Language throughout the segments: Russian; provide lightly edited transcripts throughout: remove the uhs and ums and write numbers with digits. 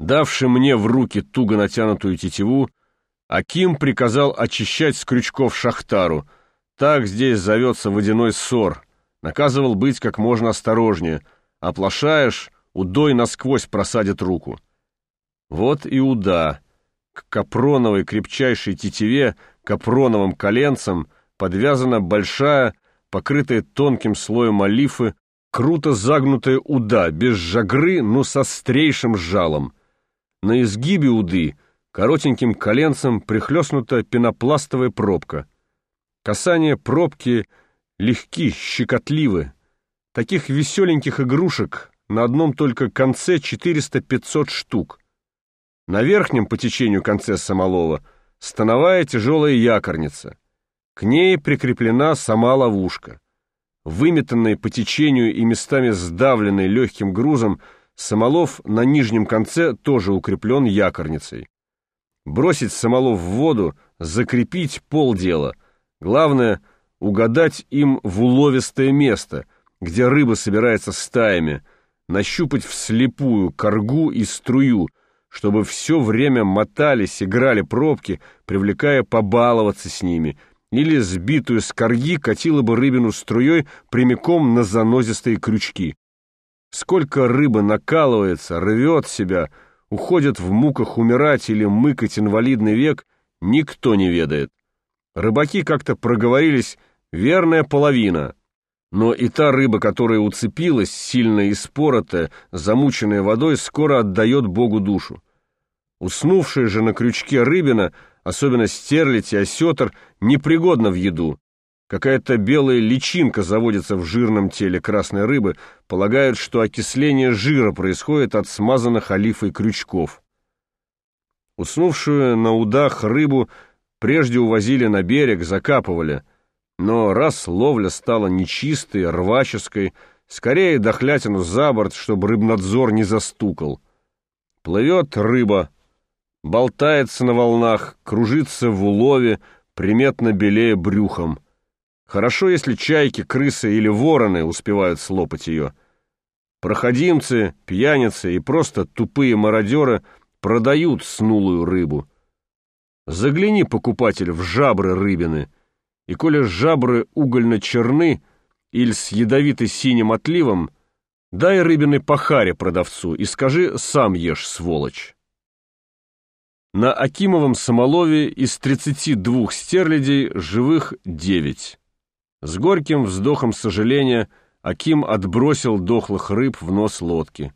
Давши мне в руки туго натянутую тетиву, Аким приказал очищать с крючков шахтару. Так здесь зовется водяной ссор. Наказывал быть как можно осторожнее. Оплошаешь, удой насквозь просадит руку. Вот и уда. К капроновой крепчайшей тетиве, капроновым коленцам подвязана большая, покрытая тонким слоем олифы, круто загнутая уда, без жагры, но с острейшим жалом. На изгибе уды коротеньким коленцем прихлёстнута пенопластовая пробка. Касания пробки легки, щекотливы. Таких веселеньких игрушек на одном только конце 400-500 штук. На верхнем по течению конце самолова становая тяжелая якорница. К ней прикреплена сама ловушка. Выметанный по течению и местами сдавленный легким грузом, самолов на нижнем конце тоже укреплен якорницей. Бросить самолов в воду, закрепить полдела. Главное — угадать им в уловистое место, где рыба собирается стаями, нащупать вслепую коргу и струю, чтобы все время мотались, играли пробки, привлекая побаловаться с ними, или сбитую с корги катила бы рыбину струей прямиком на занозистые крючки. Сколько рыба накалывается, рвет себя, уходит в муках умирать или мыкать инвалидный век, никто не ведает. Рыбаки как-то проговорились: верная половина. Но и та рыба, которая уцепилась, сильно испоротая, замученная водой, скоро отдает Богу душу. Уснувшая же на крючке рыбина, особенно стерлядь и осетр, непригодна в еду. Какая-то белая личинка заводится в жирном теле красной рыбы, полагают, что окисление жира происходит от смазанных олифой крючков. Уснувшую на удах рыбу прежде увозили на берег, закапывали, но раз ловля стала нечистой, рваческой, скорее дохлятину за борт, чтобы рыбнадзор не застукал. Плывет рыба, болтается на волнах, кружится в улове, приметно белее брюхом. Хорошо, если чайки, крысы или вороны успевают слопать ее. Проходимцы, пьяницы и просто тупые мародеры продают снулую рыбу. Загляни, покупатель, в жабры рыбины, и коли жабры угольно-черны или с ядовито-синим отливом, дай рыбины по харе продавцу и скажи: сам ешь, сволочь. На Акимовом самолове из 32 стерлядей живых 9. С горьким вздохом сожаления Аким отбросил дохлых рыб в нос лодки.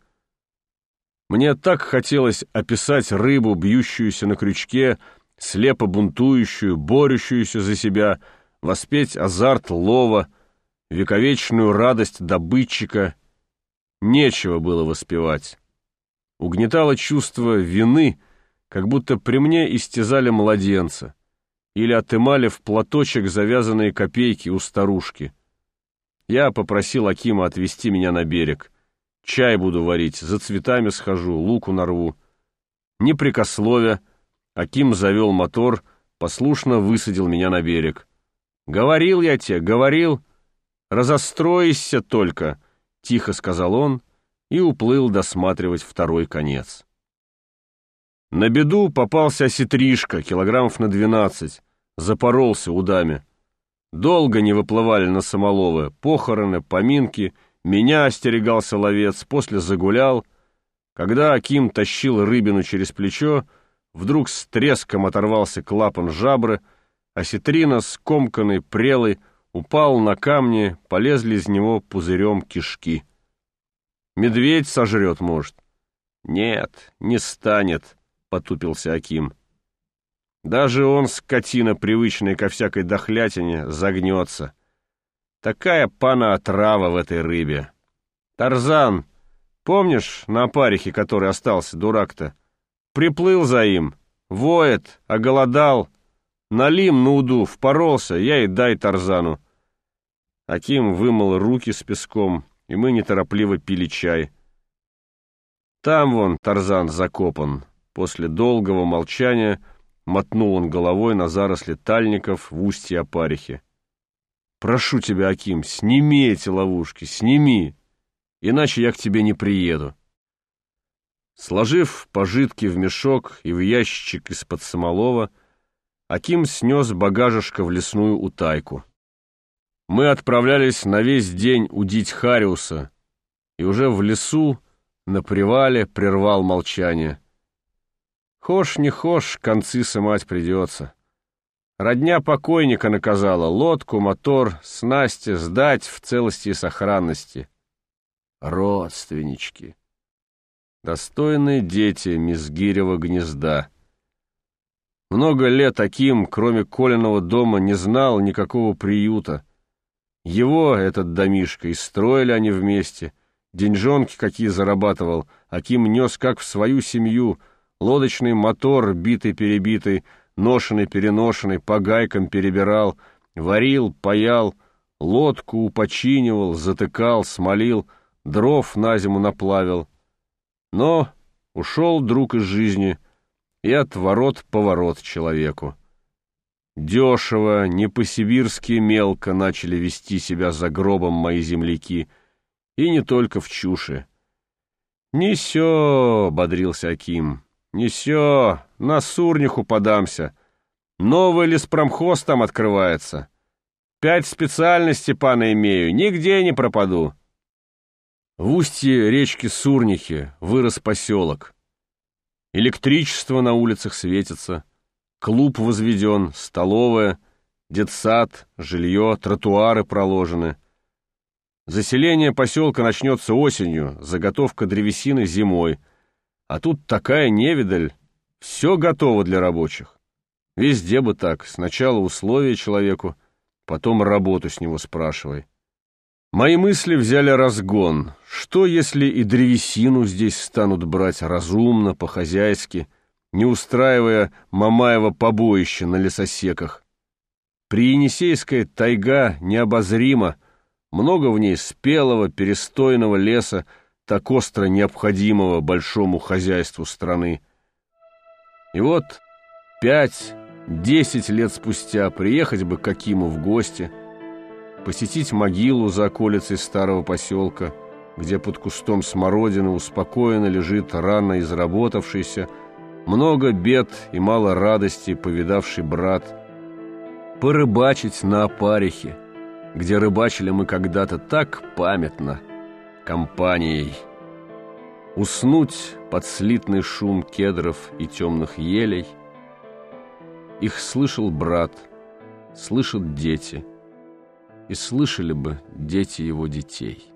Мне так хотелось описать рыбу, бьющуюся на крючке, слепо бунтующую, борющуюся за себя, воспеть азарт лова, вековечную радость добытчика. Нечего было воспевать. Угнетало чувство вины, как будто при мне истязали младенца или отымали в платочек завязанные копейки у старушки. Я попросил Акима отвезти меня на берег. Чай буду варить, за цветами схожу, луку нарву. Непрекословя, Аким завел мотор, послушно высадил меня на берег. «Говорил я тебе, говорил, разостроишься только», — тихо сказал он и уплыл досматривать второй конец. На беду попался осетришка, килограммов на 12, запоролся удами. Долго не выплывали на самоловы, похороны, поминки, меня остерегался ловец, после загулял. Когда Аким тащил рыбину через плечо, вдруг с треском оторвался клапан жабры, осетрина, скомканный, прелый, упал на камни, полезли из него пузырем кишки. Медведь сожрет, может? Нет, не станет, потупился Аким. Даже он, скотина, привычная ко всякой дохлятине, загнется. Такая пана-отрава в этой рыбе. Тарзан, помнишь, на опарихе, который остался, дурак-то? Приплыл за им, воет, оголодал. Налим на уду, впоролся, я и дай Тарзану. Аким вымыл руки с песком, и мы неторопливо пили чай. Там вон Тарзан закопан. После долгого молчания мотнул он головой на заросли тальников в устье опарихи. «Прошу тебя, Аким, сними эти ловушки, сними, иначе я к тебе не приеду». Сложив пожитки в мешок и в ящичек из-под самолова, Аким снес багажишко в лесную утайку. Мы отправлялись на весь день удить Хариуса, и уже в лесу, на привале, прервал молчание. Хошь не хошь, концы сымать придется. Родня покойника наказала лодку, мотор, снасти сдать в целости и сохранности. Родственнички. Достойные дети Мизгирева гнезда. Много лет Аким, кроме Колиного дома, не знал никакого приюта. Его, этот домишко, и строили они вместе. Деньжонки какие зарабатывал, Аким нес как в свою семью. Лодочный мотор, битый-перебитый, ношеный-переношенный, по гайкам перебирал, варил, паял, лодку упочинивал, затыкал, смолил, дров на зиму наплавил. Но ушел друг из жизни, и отворот-поворот человеку. Дешево, не по-сибирски мелко начали вести себя за гробом мои земляки, и не только в чуше. «Не сё», — бодрился Аким, — «не сё, на Сурниху подамся. Новый леспромхоз там открывается. 5 специальностей, пана, имею, нигде не пропаду». В устье речки Сурнихи вырос поселок. Электричество на улицах светится, клуб возведен, столовая, детсад, жилье, тротуары проложены. Заселение поселка начнется осенью, заготовка древесины зимой. А тут такая невидаль, все готово для рабочих. Везде бы так, сначала условия человеку, потом работу с него спрашивай. Мои мысли взяли разгон. Что, если и древесину здесь станут брать разумно, по-хозяйски, не устраивая Мамаева побоище на лесосеках? Приенисейская тайга необозрима, много в ней спелого, перестойного леса, так остро необходимого большому хозяйству страны. И вот 5-10 лет спустя приехать бы к Акиму в гости, посетить могилу за околицей старого поселка, где под кустом смородины успокоенно лежит рано изработавшийся, много бед и мало радости повидавший брат, порыбачить на Опарихе, где рыбачили мы когда-то так памятно, компанией, уснуть под слитный шум кедров и темных елей. Их слышал брат, слышат дети, и слышали бы дети его детей.